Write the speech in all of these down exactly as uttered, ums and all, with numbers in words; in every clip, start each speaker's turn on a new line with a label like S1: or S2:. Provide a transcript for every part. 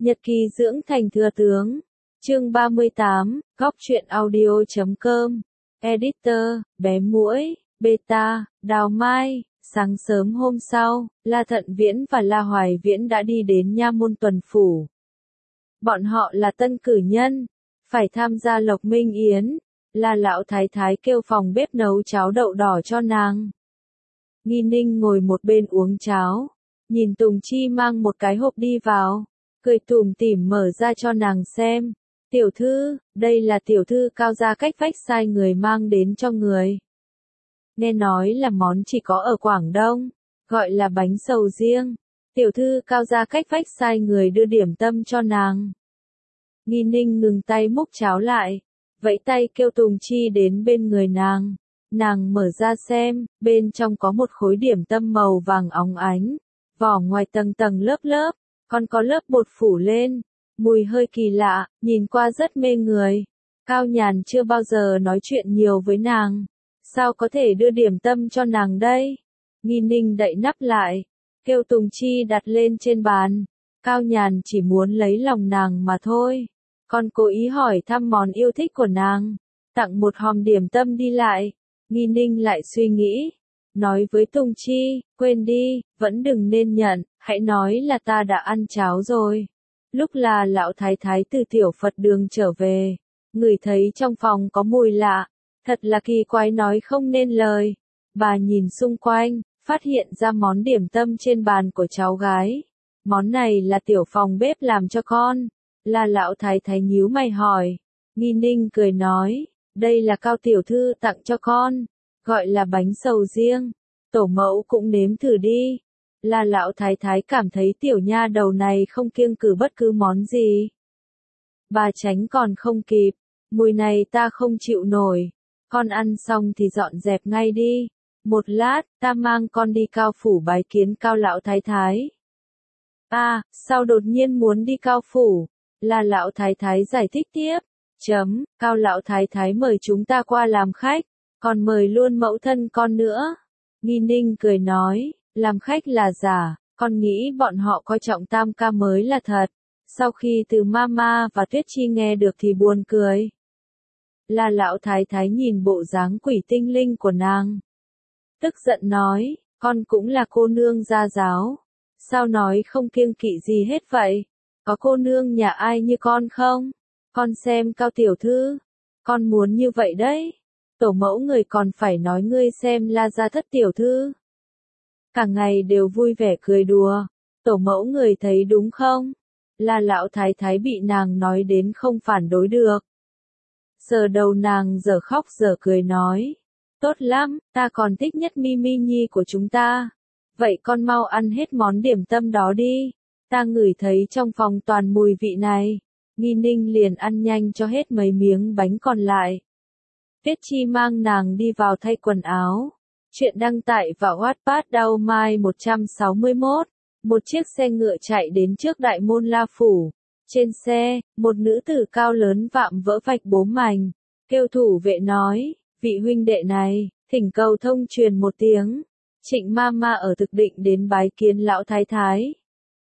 S1: Nhật ký dưỡng thành thừa tướng. Chương ba mươi tám, góc truyện audio chấm com. Editor, bé muỗi, beta, đào mai. Sáng sớm hôm sau, La Thận Viễn và La Hoài Viễn đã đi đến nha môn tuần phủ. Bọn họ là tân cử nhân, phải tham gia lộc minh yến. La lão thái thái kêu phòng bếp nấu cháo đậu đỏ cho nàng. Nghi Ninh ngồi một bên uống cháo, nhìn Tùng Chi mang một cái hộp đi vào, cười tủm tỉm mở ra cho nàng xem. Tiểu thư, đây là tiểu thư Cao gia cách vách sai người mang đến cho người. Nghe nói là món chỉ có ở Quảng Đông, gọi là bánh sầu riêng. Tiểu thư Cao gia cách vách sai người đưa điểm tâm cho nàng. Nghi Ninh ngừng tay múc cháo lại, vẫy tay kêu Tùng Chi đến bên người nàng. Nàng mở ra xem, bên trong có một khối điểm tâm màu vàng óng ánh, vỏ ngoài tầng tầng lớp lớp, còn có lớp bột phủ lên, mùi hơi kỳ lạ, nhìn qua rất mê người. Cao Nhàn chưa bao giờ nói chuyện nhiều với nàng, sao có thể đưa điểm tâm cho nàng đây? Nghi Ninh đậy nắp lại, kêu Tùng Chi đặt lên trên bàn. Cao Nhàn chỉ muốn lấy lòng nàng mà thôi, còn cố ý hỏi thăm món yêu thích của nàng, tặng một hòm điểm tâm đi lại. Nghi Ninh lại suy nghĩ, nói với Tùng Chi, quên đi, vẫn đừng nên nhận, hãy nói là ta đã ăn cháo rồi. Lúc là lão thái thái từ tiểu Phật đường trở về, ngửi thấy trong phòng có mùi lạ, thật là kỳ quái nói không nên lời. Bà nhìn xung quanh, phát hiện ra món điểm tâm trên bàn của cháu gái. Món này là tiểu phòng bếp làm cho con. Là lão thái thái nhíu mày hỏi. Nghi Ninh cười nói, đây là Cao tiểu thư tặng cho con, gọi là bánh sầu riêng. Tổ mẫu cũng nếm thử đi. Là lão thái thái cảm thấy tiểu nha đầu này không kiêng cừ bất cứ món gì. Bà tránh còn không kịp, mùi này ta không chịu nổi. Con ăn xong thì dọn dẹp ngay đi. Một lát, ta mang con đi Cao phủ bái kiến Cao lão thái thái. À, sao đột nhiên muốn đi Cao phủ? Là lão thái thái giải thích tiếp. Chấm, Cao lão thái thái mời chúng ta qua làm khách, còn mời luôn mẫu thân con nữa. Nghi Ninh cười nói, làm khách là giả, con nghĩ bọn họ coi trọng tam ca mới là thật. Sau khi từ Mama và Tuyết Chi nghe được thì buồn cười. Là lão thái thái nhìn bộ dáng quỷ tinh linh của nàng, tức giận nói, con cũng là cô nương gia giáo, sao nói không kiêng kỵ gì hết vậy? Có cô nương nhà ai như con không? Con xem Cao tiểu thư, con muốn như vậy đấy. Tổ mẫu người còn phải nói ngươi xem La gia thất tiểu thư, cả ngày đều vui vẻ cười đùa. Tổ mẫu người thấy đúng không? Là lão thái thái bị nàng nói đến không phản đối được. Giờ đầu nàng giờ khóc giờ cười nói, tốt lắm, ta còn thích nhất Mimi Nhi của chúng ta. Vậy con mau ăn hết món điểm tâm đó đi. Ta ngửi thấy trong phòng toàn mùi vị này. Nghi Ninh liền ăn nhanh cho hết mấy miếng bánh còn lại. Tuyết Chi mang nàng đi vào thay quần áo. Chuyện đăng tải vào Wattpad Đào Mai một trăm sáu mươi mốt. Một chiếc xe ngựa chạy đến trước đại môn La phủ. Trên xe, một nữ tử cao lớn vạm vỡ vạch bố mành, kêu thủ vệ nói, vị huynh đệ này, thỉnh cầu thông truyền một tiếng. Trịnh Mama ở thực định đến bái kiến lão thái thái.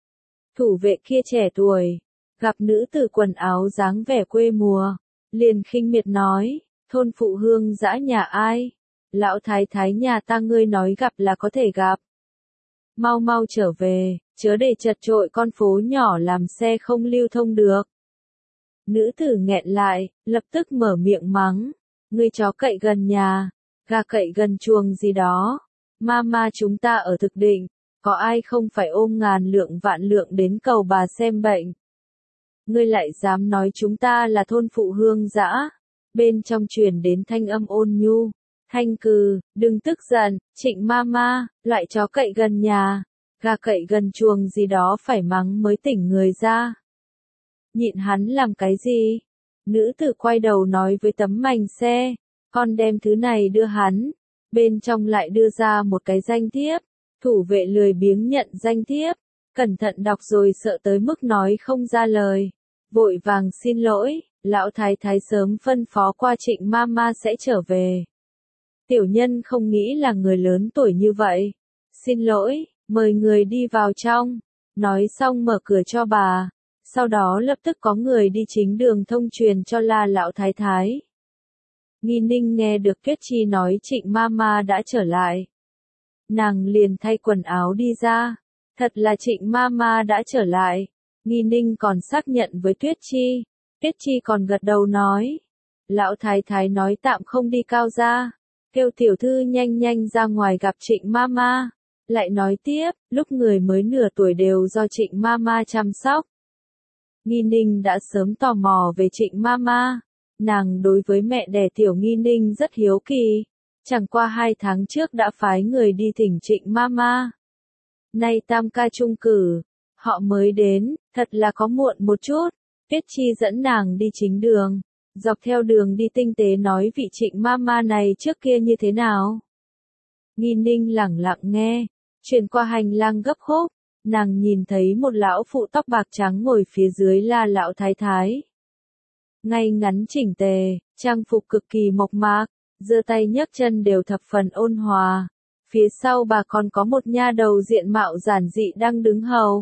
S1: Thủ vệ kia trẻ tuổi, gặp nữ tử quần áo dáng vẻ quê mùa, liền khinh miệt nói, thôn phụ hương dã nhà ai? Lão thái thái nhà ta ngươi nói gặp là có thể gặp. Mau mau trở về, chớ để chật chội con phố nhỏ làm xe không lưu thông được. Nữ tử nghẹn lại, lập tức mở miệng mắng, ngươi chó cậy gần nhà, gà cậy gần chuồng gì đó. Mama chúng ta ở thực định, có ai không phải ôm ngàn lượng vạn lượng đến cầu bà xem bệnh. Ngươi lại dám nói chúng ta là thôn phụ hương dã. Bên trong truyền đến thanh âm ôn nhu. Thanh cừ, đừng tức giận, Trịnh Mama, loại chó cậy gần nhà, gà cậy gần chuồng gì đó phải mắng mới tỉnh người ra. Nhịn hắn làm cái gì? Nữ tử quay đầu nói với tấm mành xe, con đem thứ này đưa hắn. Bên trong lại đưa ra một cái danh thiếp. Thủ vệ lười biếng nhận danh thiếp, cẩn thận đọc rồi sợ tới mức nói không ra lời. Vội vàng xin lỗi, lão thái thái sớm phân phó qua Trịnh Mama sẽ trở về. Tiểu nhân không nghĩ là người lớn tuổi như vậy. Xin lỗi, mời người đi vào trong. Nói xong mở cửa cho bà. Sau đó lập tức có người đi chính đường thông truyền cho La lão thái thái. Nghi Ninh nghe được Tuyết Chi nói Trịnh Mama đã trở lại. Nàng liền thay quần áo đi ra. Thật là Trịnh Mama đã trở lại. Nghi Ninh còn xác nhận với Tuyết Chi. Tuyết Chi còn gật đầu nói. Lão thái thái nói tạm không đi Cao gia. Kêu tiểu thư nhanh nhanh ra ngoài gặp Trịnh Mama. Lại nói tiếp, lúc người mới nửa tuổi đều do Trịnh Mama chăm sóc. Nghi Ninh đã sớm tò mò về Trịnh Mama. Nàng đối với mẹ đẻ tiểu Nghi Ninh rất hiếu kỳ. Chẳng qua hai tháng trước đã phái người đi thỉnh Trịnh Mama. Nay tam ca trung cử, họ mới đến, thật là có muộn một chút. Tuyết Chi dẫn nàng đi chính đường. Dọc theo đường đi tinh tế nói vị Trịnh Mama này trước kia như thế nào. Nghi Ninh lẳng lặng nghe. Chuyển qua hành lang gấp khúc. Nàng nhìn thấy một lão phụ tóc bạc trắng ngồi phía dưới là lão thái thái. Ngay ngắn chỉnh tề, trang phục cực kỳ mộc mạc, giơ tay nhấc chân đều thập phần ôn hòa. Phía sau bà còn có một nha đầu diện mạo giản dị đang đứng hầu.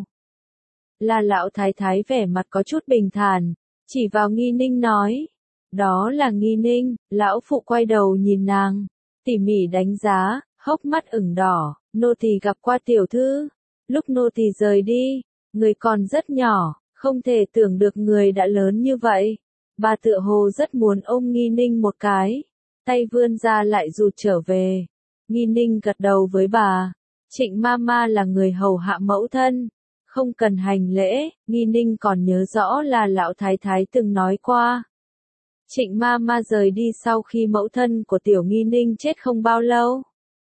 S1: Là lão thái thái vẻ mặt có chút bình thản, chỉ vào Nghi Ninh nói. Đó là Nghi Ninh. Lão phụ quay đầu nhìn nàng, tỉ mỉ đánh giá, hốc mắt ửng đỏ. Nô tỳ gặp qua tiểu thư. Lúc nô tỳ rời đi, người còn rất nhỏ, không thể tưởng được người đã lớn như vậy. Bà tựa hồ rất muốn ôm Nghi Ninh một cái, tay vươn ra lại rụt trở về. Nghi Ninh gật đầu với bà. Trịnh Mama là người hầu hạ mẫu thân, không cần hành lễ. Nghi Ninh còn nhớ rõ là lão thái thái từng nói qua. Trịnh Mama rời đi sau khi mẫu thân của tiểu Nghi Ninh chết không bao lâu.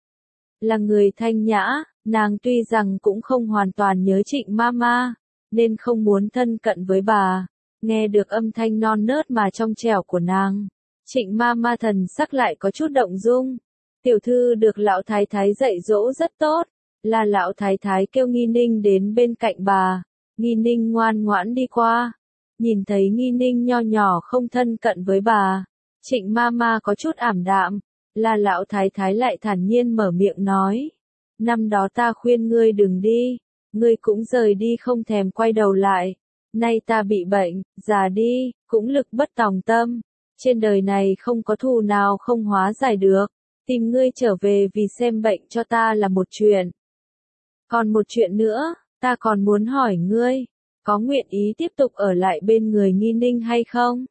S1: Là người thanh nhã, nàng tuy rằng cũng không hoàn toàn nhớ Trịnh Mama, nên không muốn thân cận với bà. Nghe được âm thanh non nớt mà trong trẻo của nàng, Trịnh Mama thần sắc lại có chút động dung. Tiểu thư được lão thái thái dạy dỗ rất tốt. Là lão thái thái kêu Nghi Ninh đến bên cạnh bà. Nghi Ninh ngoan ngoãn đi qua. Nhìn thấy Nghi Ninh nho nhỏ không thân cận với bà, Trịnh Mama có chút ảm đạm. Là lão thái thái lại thản nhiên mở miệng nói. Năm đó ta khuyên ngươi đừng đi, ngươi cũng rời đi không thèm quay đầu lại. Nay ta bị bệnh, già đi, cũng lực bất tòng tâm. Trên đời này không có thù nào không hóa giải được. Tìm ngươi trở về vì xem bệnh cho ta là một chuyện. Còn một chuyện nữa, ta còn muốn hỏi ngươi, có nguyện ý tiếp tục ở lại bên người Nghi Ninh hay không?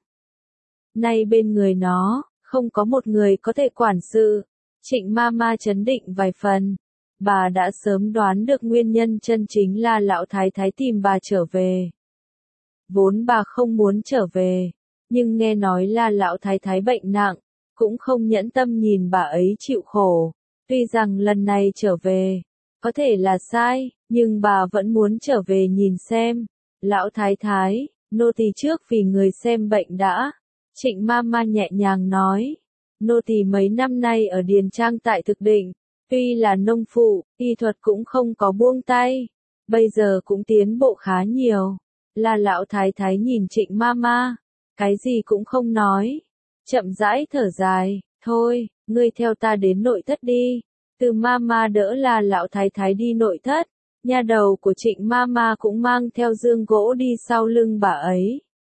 S1: Nay bên người nó, không có một người có thể quản sự. Trịnh Mama chấn định vài phần. Bà đã sớm đoán được nguyên nhân chân chính là lão thái thái tìm bà trở về. Vốn bà không muốn trở về, nhưng nghe nói là lão thái thái bệnh nặng, cũng không nhẫn tâm nhìn bà ấy chịu khổ. Tuy rằng lần này trở về, có thể là sai, nhưng bà vẫn muốn trở về nhìn xem. Lão thái thái, nô tỳ trước vì người xem bệnh đã. Trịnh Mama nhẹ nhàng nói. Nô tỳ mấy năm nay ở Điền Trang tại Thực Định, tuy là nông phụ, y thuật cũng không có buông tay. Bây giờ cũng tiến bộ khá nhiều. Là lão thái thái nhìn Trịnh Mama, cái gì cũng không nói. Chậm rãi thở dài, thôi, ngươi theo ta đến nội thất đi. Từ Mama đỡ là lão thái thái đi nội thất, nha đầu của Trịnh Mama cũng mang theo dương gỗ đi sau lưng bà ấy.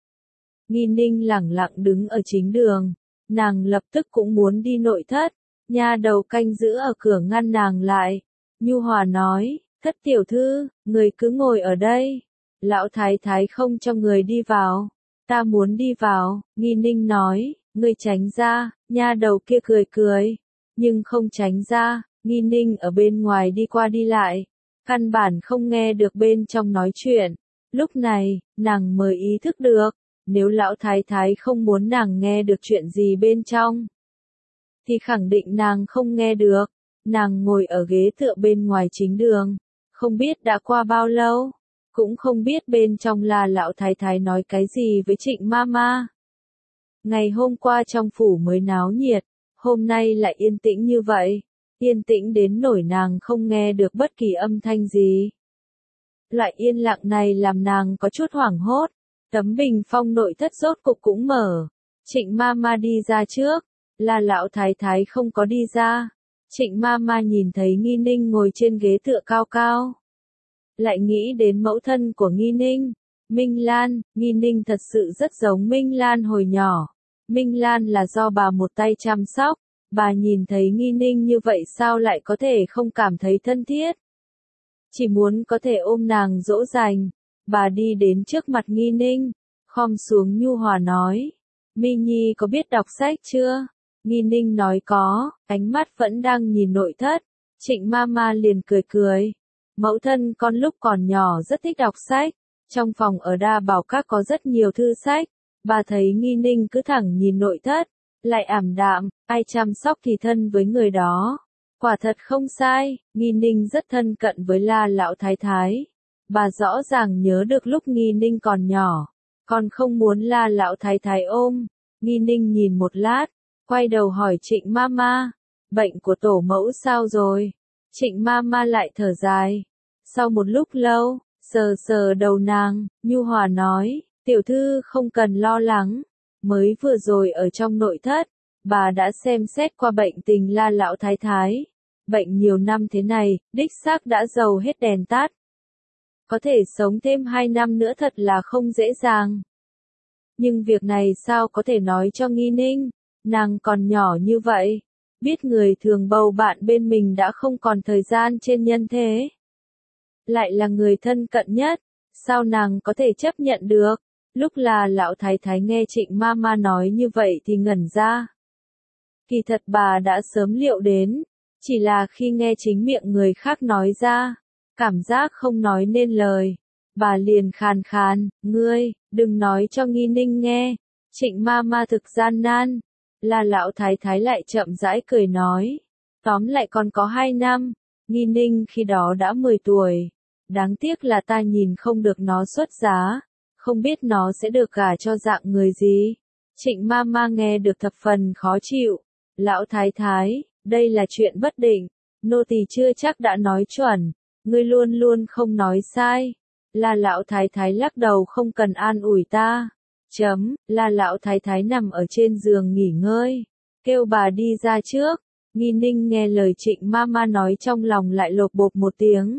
S1: Nghi Ninh lẳng lặng đứng ở chính đường, nàng lập tức cũng muốn đi nội thất, nha đầu canh giữ ở cửa ngăn nàng lại. Nhu hòa nói, thất tiểu thư, người cứ ngồi ở đây. Lão thái thái không cho người đi vào. Ta muốn đi vào, Nghi Ninh nói, ngươi tránh ra. Nha đầu kia cười cười, nhưng không tránh ra. Nghi Ninh ở bên ngoài đi qua đi lại, căn bản không nghe được bên trong nói chuyện. Lúc này, nàng mới ý thức được, nếu lão thái thái không muốn nàng nghe được chuyện gì bên trong, thì khẳng định nàng không nghe được. Nàng ngồi ở ghế tựa bên ngoài chính đường, không biết đã qua bao lâu, cũng không biết bên trong là lão thái thái nói cái gì với Trịnh Mama. Ngày hôm qua trong phủ mới náo nhiệt, hôm nay lại yên tĩnh như vậy, yên tĩnh đến nỗi nàng không nghe được bất kỳ âm thanh gì. Loại yên lặng này làm nàng có chút hoảng hốt. Tấm bình phong nội thất rốt cục cũng mở. Trịnh Mama đi ra trước, là lão thái thái không có đi ra. Trịnh Mama nhìn thấy Nghi Ninh ngồi trên ghế tựa cao cao, lại nghĩ đến mẫu thân của Nghi Ninh, Minh Lan, Nghi Ninh thật sự rất giống Minh Lan hồi nhỏ. Minh Lan là do bà một tay chăm sóc, bà nhìn thấy Nghi Ninh như vậy sao lại có thể không cảm thấy thân thiết. Chỉ muốn có thể ôm nàng dỗ dành, bà đi đến trước mặt Nghi Ninh, khom xuống nhu hòa nói, Mi Nhi có biết đọc sách chưa? Nghi Ninh nói có, ánh mắt vẫn đang nhìn nội thất. Trịnh Mama liền cười cười. Mẫu thân con lúc còn nhỏ rất thích đọc sách. Trong phòng ở Đa Bảo Các có rất nhiều thư sách. Bà thấy Nghi Ninh cứ thẳng nhìn nội thất, lại ảm đạm, ai chăm sóc thì thân với người đó. Quả thật không sai, Nghi Ninh rất thân cận với La lão thái thái. Bà rõ ràng nhớ được lúc Nghi Ninh còn nhỏ, còn không muốn La lão thái thái ôm. Nghi Ninh nhìn một lát, quay đầu hỏi Trịnh Mama, bệnh của tổ mẫu sao rồi? Trịnh Mama lại thở dài. Sau một lúc lâu, sờ sờ đầu nàng, nhu hòa nói, tiểu thư không cần lo lắng. Mới vừa rồi ở trong nội thất, bà đã xem xét qua bệnh tình La lão thái thái. Bệnh nhiều năm thế này, đích xác đã dầu hết đèn tắt. Có thể sống thêm hai năm nữa thật là không dễ dàng. Nhưng việc này sao có thể nói cho Nghi Ninh, nàng còn nhỏ như vậy, biết người thường bầu bạn bên mình đã không còn thời gian trên nhân thế. Lại là người thân cận nhất, sao nàng có thể chấp nhận được? Lúc là lão thái thái nghe Trịnh Mama nói như vậy thì ngẩn ra. Kỳ thật bà đã sớm liệu đến, chỉ là khi nghe chính miệng người khác nói ra, cảm giác không nói nên lời. Bà liền khàn khàn, ngươi, đừng nói cho Nghi Ninh nghe. Trịnh Mama thực gian nan. Là lão thái thái lại chậm rãi cười nói. Tóm lại còn có hai năm. Nghi Ninh khi đó đã mười tuổi. Đáng tiếc là ta nhìn không được nó xuất giá. Không biết nó sẽ được gả cho dạng người gì. Trịnh Mama nghe được thập phần khó chịu. Lão thái thái, đây là chuyện bất định. Nô tỳ chưa chắc đã nói chuẩn. Ngươi luôn luôn không nói sai. Là lão thái thái lắc đầu không cần an ủi ta. Chấm, là lão thái thái nằm ở trên giường nghỉ ngơi. Kêu bà đi ra trước. Nghi Ninh nghe lời Trịnh Mama nói trong lòng lại lột bột một tiếng.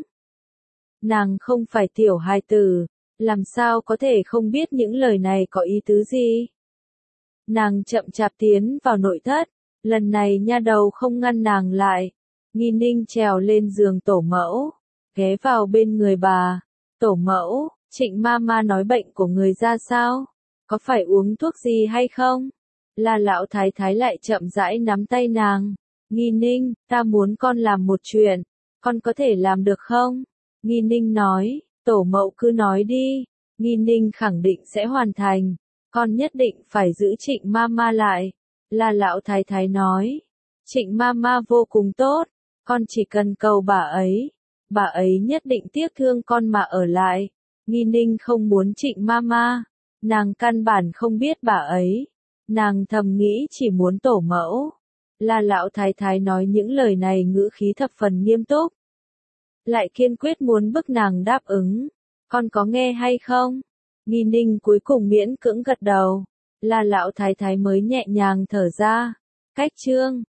S1: Nàng không phải tiểu hài tử, làm sao có thể không biết những lời này có ý tứ gì. Nàng chậm chạp tiến vào nội thất, lần này nha đầu không ngăn nàng lại. Nghi Ninh trèo lên giường tổ mẫu, ghé vào bên người bà. Tổ mẫu, Trịnh Mama nói bệnh của người ra sao? Có phải uống thuốc gì hay không? Là lão thái thái lại chậm rãi nắm tay nàng. Nghi Ninh, ta muốn con làm một chuyện. Con có thể làm được không? Nghi Ninh nói, tổ mẫu cứ nói đi. Nghi Ninh khẳng định sẽ hoàn thành. Con nhất định phải giữ Trịnh Mama lại. Là lão thái thái nói. Trịnh Mama vô cùng tốt. Con chỉ cần cầu bà ấy. Bà ấy nhất định tiếc thương con mà ở lại. Nghi Ninh không muốn Trịnh Mama. Nàng căn bản không biết bà ấy. Nàng thầm nghĩ chỉ muốn tổ mẫu. Là lão thái thái nói những lời này ngữ khí thập phần nghiêm túc. Lại kiên quyết muốn bức nàng đáp ứng. Con có nghe hay không? Nghi Ninh cuối cùng miễn cưỡng gật đầu. Là lão thái thái mới nhẹ nhàng thở ra. Cách chương